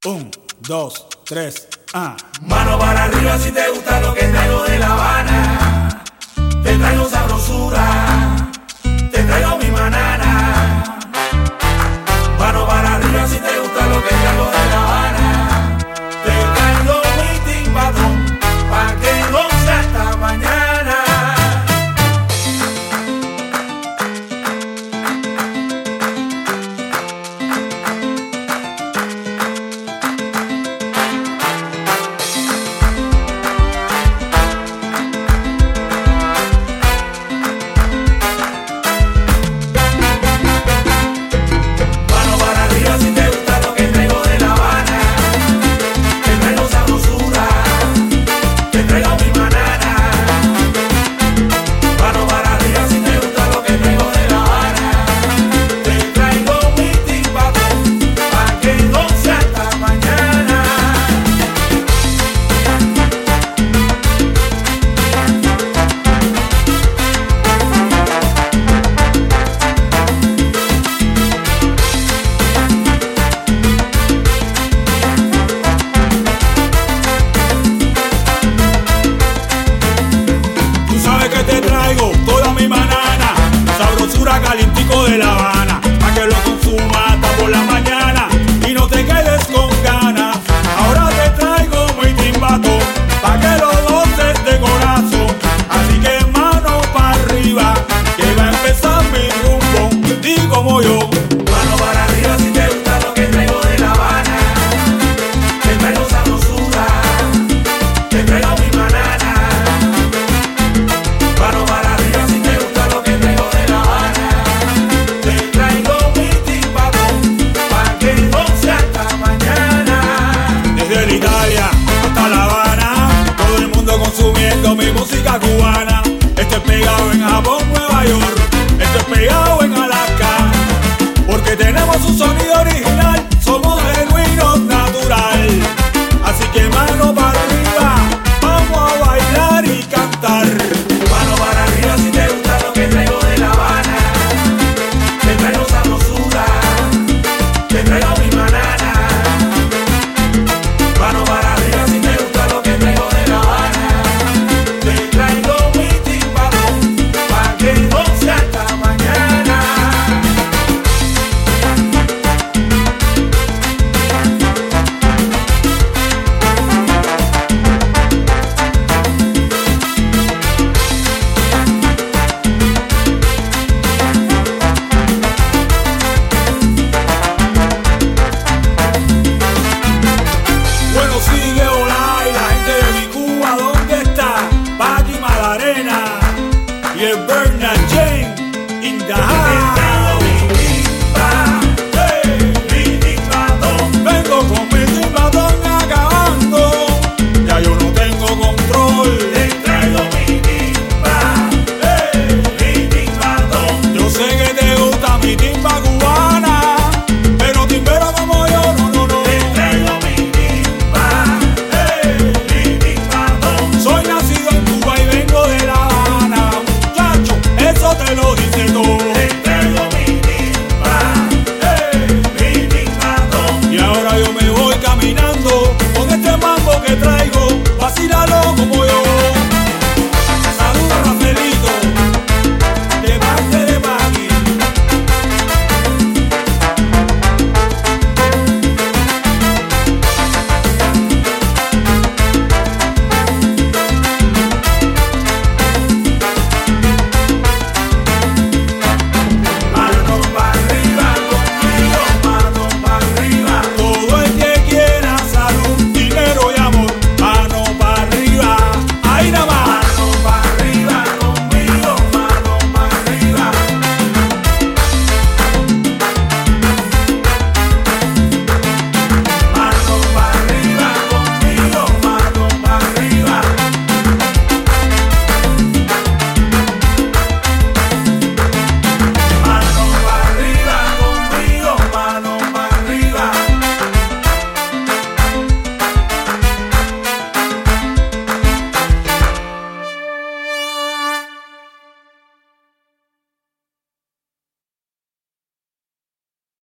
Un, dos, tres, Mano para arriba si te gusta lo que traigo de La Habana. Te traigo sabrosura, te traigo mi banana. Mano para arriba si te gusta lo que traigo de La Habana. Te traigo mi timbatón pa' que goce hasta mañana. Toda mi banana, sabrosura calientico de La Habana, pa' que lo consumas hasta por la mañana y no te quedes con ganas. Ahora te traigo mi timbato, pa' que lo goces de corazón. Así que mano para arriba, que va a empezar mi rumbo, di como yo. Mano para arriba si te gusta lo que traigo de La Habana. Te traigo sabrosura, te traigo mi banana. Mano para arriba si te gusta lo que traigo de La Habana. Te traigo mi timbatón pa' que goce hasta mañana. Desde la Italia hasta La Habana, todo el mundo consumiendo mi música cubana. Esto es pegado en Japón, Nueva York.